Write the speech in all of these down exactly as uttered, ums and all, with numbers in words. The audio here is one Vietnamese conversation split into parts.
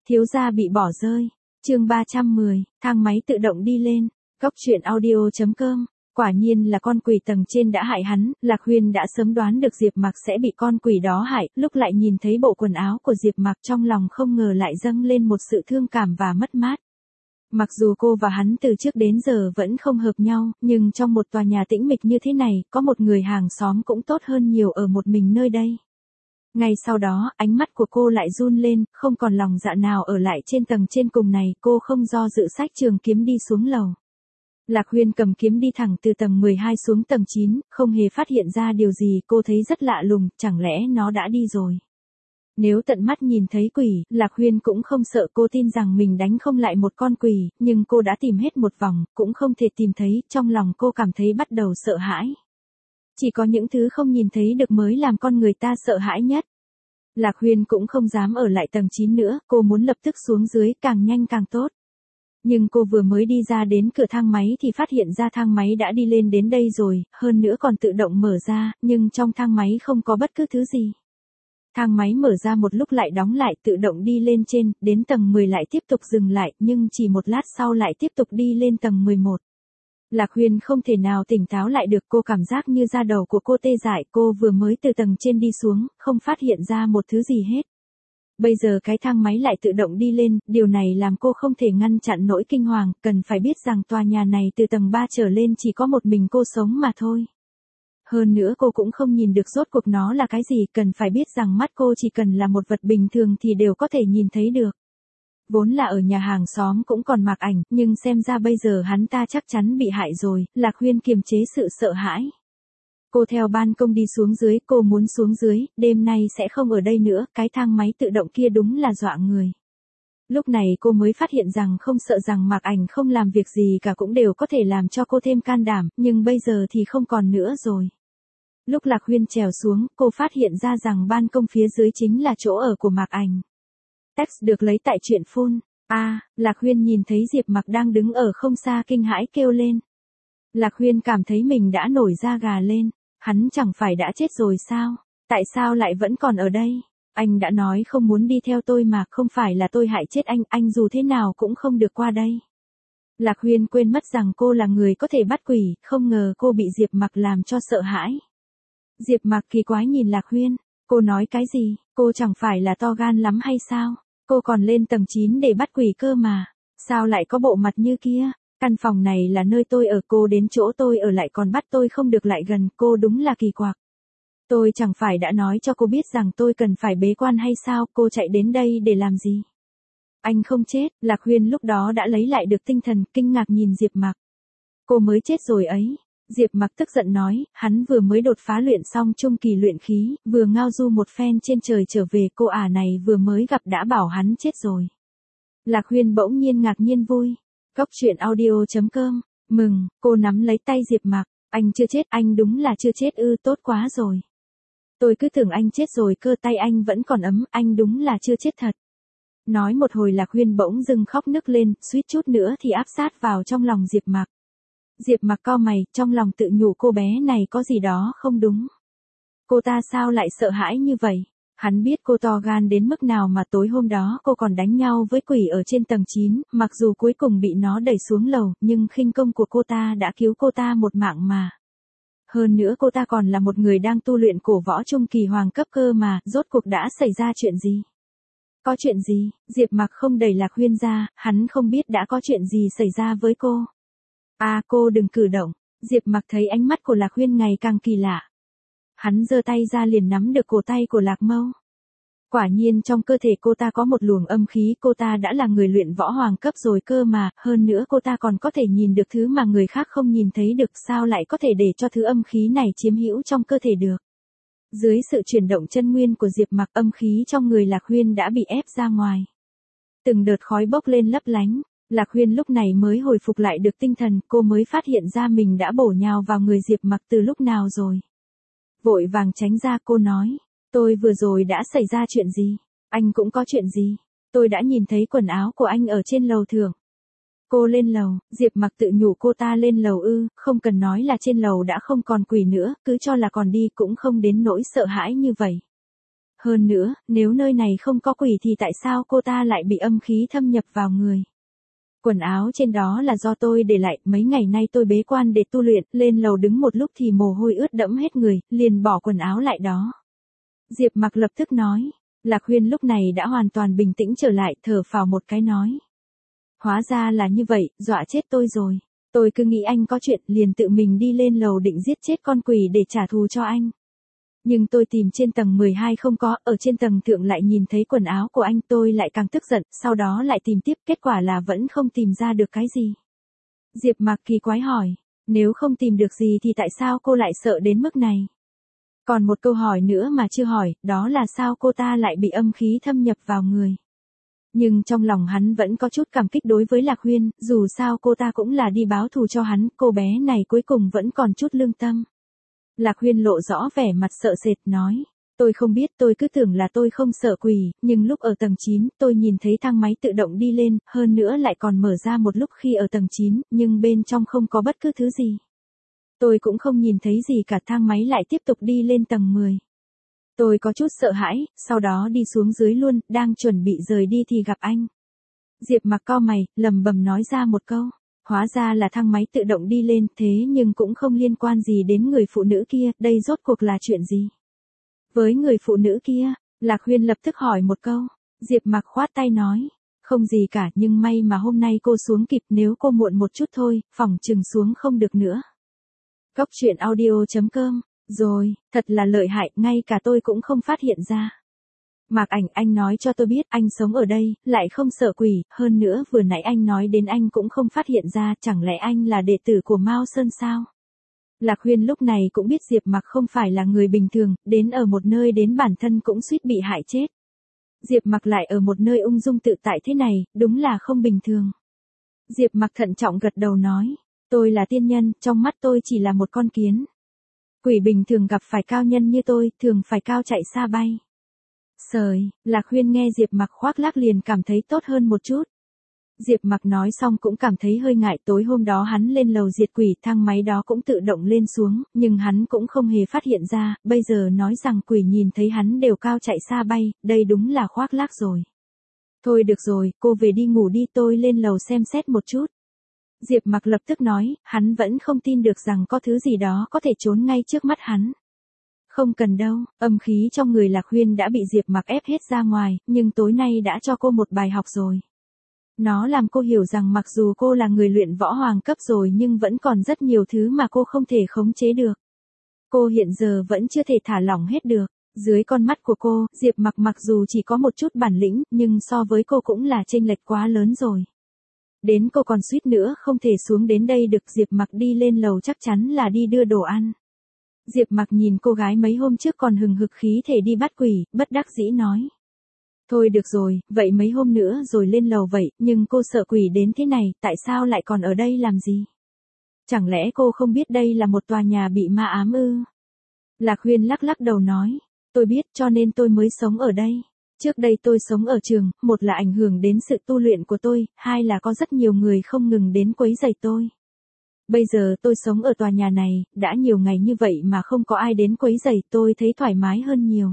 Thiếu gia bị bỏ rơi. Chương ba trăm mười, thang máy tự động đi lên. Góc truyện audio chấm com. Quả nhiên là con quỷ tầng trên đã hại hắn, Lạc Huyên đã sớm đoán được Diệp Mặc sẽ bị con quỷ đó hại, lúc lại nhìn thấy bộ quần áo của Diệp Mặc trong lòng không ngờ lại dâng lên một sự thương cảm và mất mát. Mặc dù cô và hắn từ trước đến giờ vẫn không hợp nhau, nhưng trong một tòa nhà tĩnh mịch như thế này, có một người hàng xóm cũng tốt hơn nhiều ở một mình nơi đây. Ngay sau đó, ánh mắt của cô lại run lên, không còn lòng dạ nào ở lại trên tầng trên cùng này, cô không do dự xách trường kiếm đi xuống lầu. Lạc Huyên cầm kiếm đi thẳng từ tầng mười hai xuống tầng chín, không hề phát hiện ra điều gì, cô thấy rất lạ lùng, chẳng lẽ nó đã đi rồi. Nếu tận mắt nhìn thấy quỷ, Lạc Huyên cũng không sợ, cô tin rằng mình đánh không lại một con quỷ, nhưng cô đã tìm hết một vòng, cũng không thể tìm thấy, trong lòng cô cảm thấy bắt đầu sợ hãi. Chỉ có những thứ không nhìn thấy được mới làm con người ta sợ hãi nhất. Lạc Huyên cũng không dám ở lại tầng chín nữa, cô muốn lập tức xuống dưới, càng nhanh càng tốt. Nhưng cô vừa mới đi ra đến cửa thang máy thì phát hiện ra thang máy đã đi lên đến đây rồi, hơn nữa còn tự động mở ra, nhưng trong thang máy không có bất cứ thứ gì. Thang máy mở ra một lúc lại đóng lại, tự động đi lên trên, đến tầng mười lại tiếp tục dừng lại, nhưng chỉ một lát sau lại tiếp tục đi lên tầng mười một. Lạc Huyên không thể nào tỉnh táo lại được, cô cảm giác như da đầu của cô tê dại, cô vừa mới từ tầng trên đi xuống, không phát hiện ra một thứ gì hết. Bây giờ cái thang máy lại tự động đi lên, điều này làm cô không thể ngăn chặn nỗi kinh hoàng, cần phải biết rằng tòa nhà này từ tầng ba trở lên chỉ có một mình cô sống mà thôi. Hơn nữa cô cũng không nhìn được rốt cuộc nó là cái gì, cần phải biết rằng mắt cô chỉ cần là một vật bình thường thì đều có thể nhìn thấy được. Vốn là ở nhà hàng xóm cũng còn Mạc Ảnh, nhưng xem ra bây giờ hắn ta chắc chắn bị hại rồi, Lạc Huyên kiềm chế sự sợ hãi. Cô theo ban công đi xuống dưới, cô muốn xuống dưới, đêm nay sẽ không ở đây nữa, cái thang máy tự động kia đúng là dọa người. Lúc này cô mới phát hiện rằng không sợ rằng Mạc Ảnh không làm việc gì cả cũng đều có thể làm cho cô thêm can đảm, nhưng bây giờ thì không còn nữa rồi. Lúc Lạc Huyên trèo xuống, cô phát hiện ra rằng ban công phía dưới chính là chỗ ở của Mạc Ảnh. Text được lấy tại truyện phun. A, à, Lạc Huyên nhìn thấy Diệp Mặc đang đứng ở không xa kinh hãi kêu lên. Lạc Huyên cảm thấy mình đã nổi da gà lên, hắn chẳng phải đã chết rồi sao? Tại sao lại vẫn còn ở đây? Anh đã nói không muốn đi theo tôi mà, không phải là tôi hại chết anh, anh dù thế nào cũng không được qua đây. Lạc Huyên quên mất rằng cô là người có thể bắt quỷ, không ngờ cô bị Diệp Mặc làm cho sợ hãi. Diệp Mặc kỳ quái nhìn Lạc Huyên, cô nói cái gì, cô chẳng phải là to gan lắm hay sao? Cô còn lên tầng chín để bắt quỷ cơ mà, sao lại có bộ mặt như kia? Căn phòng này là nơi tôi ở, cô đến chỗ tôi ở lại còn bắt tôi không được lại gần, cô đúng là kỳ quặc. Tôi chẳng phải đã nói cho cô biết rằng tôi cần phải bế quan hay sao, cô chạy đến đây để làm gì? Anh không chết, Lạc Huyên lúc đó đã lấy lại được tinh thần, kinh ngạc nhìn Diệp Mặc. Cô mới chết rồi ấy. Diệp Mặc tức giận nói, hắn vừa mới đột phá luyện xong trung kỳ luyện khí, vừa ngao du một phen trên trời trở về, cô ả này vừa mới gặp đã bảo hắn chết rồi. Lạc Huyên bỗng nhiên ngạc nhiên vui. Góc truyện audio chấm com, mừng, cô nắm lấy tay Diệp Mặc, anh chưa chết, anh đúng là chưa chết ư, tốt quá rồi. Tôi cứ tưởng anh chết rồi cơ, tay anh vẫn còn ấm, anh đúng là chưa chết thật. Nói một hồi Lạc Huyên bỗng dưng khóc nức lên, suýt chút nữa thì áp sát vào trong lòng Diệp Mặc. Diệp Mặc cau mày, trong lòng tự nhủ cô bé này có gì đó không đúng. Cô ta sao lại sợ hãi như vậy? Hắn biết cô to gan đến mức nào mà tối hôm đó cô còn đánh nhau với quỷ ở trên tầng chín, mặc dù cuối cùng bị nó đẩy xuống lầu, nhưng khinh công của cô ta đã cứu cô ta một mạng mà. Hơn nữa cô ta còn là một người đang tu luyện cổ võ trung kỳ hoàng cấp cơ mà, rốt cuộc đã xảy ra chuyện gì? Có chuyện gì? Diệp Mặc không đẩy Lạc Huyên ra, hắn không biết đã có chuyện gì xảy ra với cô. À, cô đừng cử động. Diệp Mặc thấy ánh mắt của Lạc Huyên ngày càng kỳ lạ. Hắn giơ tay ra liền nắm được cổ tay của Lạc Mâu. Quả nhiên trong cơ thể cô ta có một luồng âm khí, cô ta đã là người luyện võ hoàng cấp rồi cơ mà, hơn nữa cô ta còn có thể nhìn được thứ mà người khác không nhìn thấy được, sao lại có thể để cho thứ âm khí này chiếm hữu trong cơ thể được. Dưới sự chuyển động chân nguyên của Diệp Mặc, âm khí trong người Lạc Huyên đã bị ép ra ngoài. Từng đợt khói bốc lên lấp lánh. Lạc Huyên lúc này mới hồi phục lại được tinh thần, cô mới phát hiện ra mình đã bổ nhào vào người Diệp Mặc từ lúc nào rồi. Vội vàng tránh ra, cô nói, tôi vừa rồi đã xảy ra chuyện gì? Anh cũng có chuyện gì? Tôi đã nhìn thấy quần áo của anh ở trên lầu thượng. Cô lên lầu, Diệp Mặc tự nhủ cô ta lên lầu ư, không cần nói là trên lầu đã không còn quỷ nữa, cứ cho là còn đi cũng không đến nỗi sợ hãi như vậy. Hơn nữa, nếu nơi này không có quỷ thì tại sao cô ta lại bị âm khí thâm nhập vào người? Quần áo trên đó là do tôi để lại, mấy ngày nay tôi bế quan để tu luyện, lên lầu đứng một lúc thì mồ hôi ướt đẫm hết người, liền bỏ quần áo lại đó. Diệp Mặc lập tức nói. Lạc Huyên lúc này đã hoàn toàn bình tĩnh trở lại, thở phào một cái nói. Hóa ra là như vậy, dọa chết tôi rồi. Tôi cứ nghĩ anh có chuyện, liền tự mình đi lên lầu định giết chết con quỷ để trả thù cho anh. Nhưng tôi tìm trên tầng mười hai không có, ở trên tầng thượng lại nhìn thấy quần áo của anh, tôi lại càng tức giận, sau đó lại tìm tiếp, kết quả là vẫn không tìm ra được cái gì. Diệp Mặc kỳ quái hỏi, nếu không tìm được gì thì tại sao cô lại sợ đến mức này? Còn một câu hỏi nữa mà chưa hỏi, đó là sao cô ta lại bị âm khí thâm nhập vào người. Nhưng trong lòng hắn vẫn có chút cảm kích đối với Lạc Huyên, dù sao cô ta cũng là đi báo thù cho hắn, cô bé này cuối cùng vẫn còn chút lương tâm. Lạc Huyên lộ rõ vẻ mặt sợ sệt nói, tôi không biết, tôi cứ tưởng là tôi không sợ quỷ, nhưng lúc ở tầng chín, tôi nhìn thấy thang máy tự động đi lên, hơn nữa lại còn mở ra một lúc khi ở tầng chín, nhưng bên trong không có bất cứ thứ gì. Tôi cũng không nhìn thấy gì cả, thang máy lại tiếp tục đi lên tầng mười. Tôi có chút sợ hãi, sau đó đi xuống dưới luôn, đang chuẩn bị rời đi thì gặp anh. Diệp Mặc cau mày, lẩm bẩm nói ra một câu. Hóa ra là thang máy tự động đi lên, thế nhưng cũng không liên quan gì đến người phụ nữ kia, đây rốt cuộc là chuyện gì? Với người phụ nữ kia, Lạc Huyên lập tức hỏi một câu. Diệp Mặc khoát tay nói, không gì cả, nhưng may mà hôm nay cô xuống kịp, nếu cô muộn một chút thôi, phỏng chừng xuống không được nữa. Góc truyện audio chấm com. Rồi, thật là lợi hại, ngay cả tôi cũng không phát hiện ra. Mạc Ảnh, anh nói cho tôi biết anh sống ở đây, lại không sợ quỷ, hơn nữa vừa nãy anh nói đến anh cũng không phát hiện ra, chẳng lẽ anh là đệ tử của Mao Sơn sao? Lạc Huyên lúc này cũng biết Diệp Mặc không phải là người bình thường, đến ở một nơi đến bản thân cũng suýt bị hại chết. Diệp Mặc lại ở một nơi ung dung tự tại thế này, đúng là không bình thường. Diệp Mặc thận trọng gật đầu nói, tôi là tiên nhân, trong mắt tôi chỉ là một con kiến. Quỷ bình thường gặp phải cao nhân như tôi, thường phải cao chạy xa bay. Sời, Lạc Huyên nghe Diệp Mặc khoác lác liền cảm thấy tốt hơn một chút. Diệp Mặc nói xong cũng cảm thấy hơi ngại, tối hôm đó hắn lên lầu diệt quỷ, thang máy đó cũng tự động lên xuống, nhưng hắn cũng không hề phát hiện ra, bây giờ nói rằng quỷ nhìn thấy hắn đều cao chạy xa bay, đây đúng là khoác lác rồi. Thôi được rồi, cô về đi ngủ đi, tôi lên lầu xem xét một chút. Diệp Mặc lập tức nói, hắn vẫn không tin được rằng có thứ gì đó có thể trốn ngay trước mắt hắn. Không cần đâu, âm khí trong người Lạc Huyên đã bị Diệp Mặc ép hết ra ngoài, nhưng tối nay đã cho cô một bài học rồi. Nó làm cô hiểu rằng mặc dù cô là người luyện võ hoàng cấp rồi nhưng vẫn còn rất nhiều thứ mà cô không thể khống chế được. Cô hiện giờ vẫn chưa thể thả lỏng hết được. Dưới con mắt của cô, Diệp Mặc mặc dù chỉ có một chút bản lĩnh, nhưng so với cô cũng là chênh lệch quá lớn rồi. Đến cô còn suýt nữa không thể xuống đến đây được, Diệp Mặc đi lên lầu chắc chắn là đi đưa đồ ăn. Diệp Mặc nhìn cô gái mấy hôm trước còn hừng hực khí thể đi bắt quỷ, bất đắc dĩ nói. Thôi được rồi, vậy mấy hôm nữa rồi lên lầu vậy, nhưng cô sợ quỷ đến thế này, tại sao lại còn ở đây làm gì? Chẳng lẽ cô không biết đây là một tòa nhà bị ma ám ư? Lạc Huyên lắc lắc đầu nói, tôi biết cho nên tôi mới sống ở đây. Trước đây tôi sống ở trường, một là ảnh hưởng đến sự tu luyện của tôi, hai là có rất nhiều người không ngừng đến quấy rầy tôi. Bây giờ tôi sống ở tòa nhà này, đã nhiều ngày như vậy mà không có ai đến quấy rầy, tôi thấy thoải mái hơn nhiều.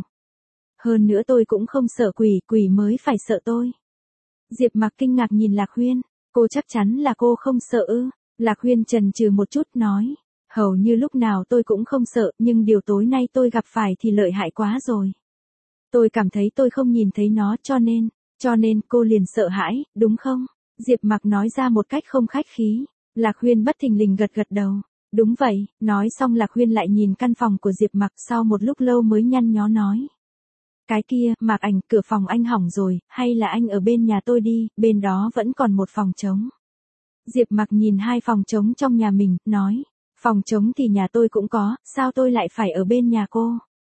Hơn nữa tôi cũng không sợ quỷ, quỷ mới phải sợ tôi. Diệp Mặc kinh ngạc nhìn Lạc Huyên, cô chắc chắn là cô không sợ ư? Lạc Huyên chần chừ một chút nói, hầu như lúc nào tôi cũng không sợ, nhưng điều tối nay tôi gặp phải thì lợi hại quá rồi. Tôi cảm thấy tôi không nhìn thấy nó cho nên, cho nên cô liền sợ hãi, đúng không? Diệp Mặc nói ra một cách không khách khí. Lạc Huyên bất thình lình gật gật đầu. Đúng vậy, nói xong Lạc Huyên lại nhìn căn phòng của Diệp Mặc sau một lúc lâu mới nhăn nhó nói. Cái kia, Mạc Ảnh, cửa phòng anh hỏng rồi, hay là anh ở bên nhà tôi đi, bên đó vẫn còn một phòng trống. Diệp Mặc nhìn hai phòng trống trong nhà mình, nói. Phòng trống thì nhà tôi cũng có, sao tôi lại phải ở bên nhà cô?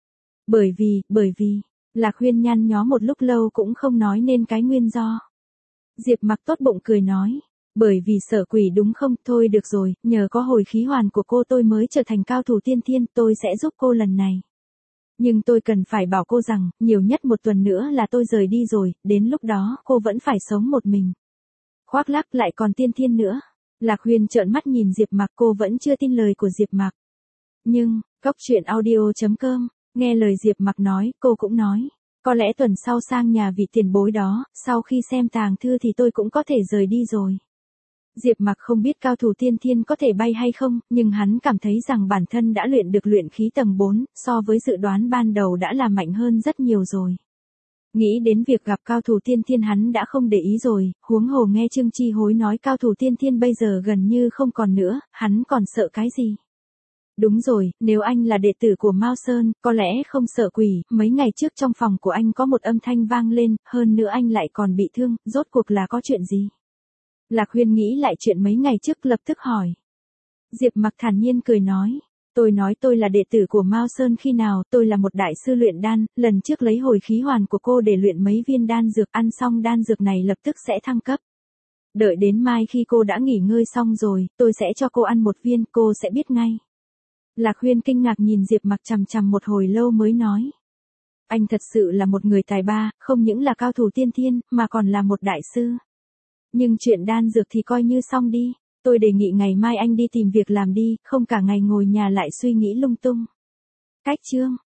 Bởi vì, bởi vì, Lạc Huyên nhăn nhó một lúc lâu cũng không nói nên cái nguyên do. Diệp Mặc tốt bụng cười nói. Bởi vì sợ quỷ đúng không? Thôi được rồi, nhờ có hồi khí hoàn của cô tôi mới trở thành cao thủ tiên thiên, tôi sẽ giúp cô lần này. Nhưng tôi cần phải bảo cô rằng, nhiều nhất một tuần nữa là tôi rời đi rồi, đến lúc đó cô vẫn phải sống một mình. Khoác lác lại còn tiên thiên nữa. Lạc Huyên trợn mắt nhìn Diệp Mặc, cô vẫn chưa tin lời của Diệp Mặc. Nhưng, góc truyện audio chấm com, nghe lời Diệp Mặc nói, cô cũng nói. Có lẽ tuần sau sang nhà vị tiền bối đó, sau khi xem tàng thư thì tôi cũng có thể rời đi rồi. Diệp Mặc không biết cao thủ tiên thiên có thể bay hay không, nhưng hắn cảm thấy rằng bản thân đã luyện được luyện khí tầng bốn, so với dự đoán ban đầu đã là mạnh hơn rất nhiều rồi. Nghĩ đến việc gặp cao thủ tiên thiên hắn đã không để ý rồi, huống hồ nghe Trương Chi Hối nói cao thủ tiên thiên bây giờ gần như không còn nữa, hắn còn sợ cái gì? Đúng rồi, nếu anh là đệ tử của Mao Sơn, có lẽ không sợ quỷ, mấy ngày trước trong phòng của anh có một âm thanh vang lên, hơn nữa anh lại còn bị thương, rốt cuộc là có chuyện gì? Lạc Huyên nghĩ lại chuyện mấy ngày trước lập tức hỏi. Diệp Mặc thản nhiên cười nói. Tôi nói tôi là đệ tử của Mao Sơn khi nào, tôi là một đại sư luyện đan, lần trước lấy hồi khí hoàn của cô để luyện mấy viên đan dược, ăn xong đan dược này lập tức sẽ thăng cấp. Đợi đến mai khi cô đã nghỉ ngơi xong rồi, tôi sẽ cho cô ăn một viên, cô sẽ biết ngay. Lạc Huyên kinh ngạc nhìn Diệp Mặc chằm chằm một hồi lâu mới nói. Anh thật sự là một người tài ba, không những là cao thủ tiên thiên, mà còn là một đại sư. Nhưng chuyện đan dược thì coi như xong đi. Tôi đề nghị ngày mai anh đi tìm việc làm đi, không cả ngày ngồi nhà lại suy nghĩ lung tung. Cách chương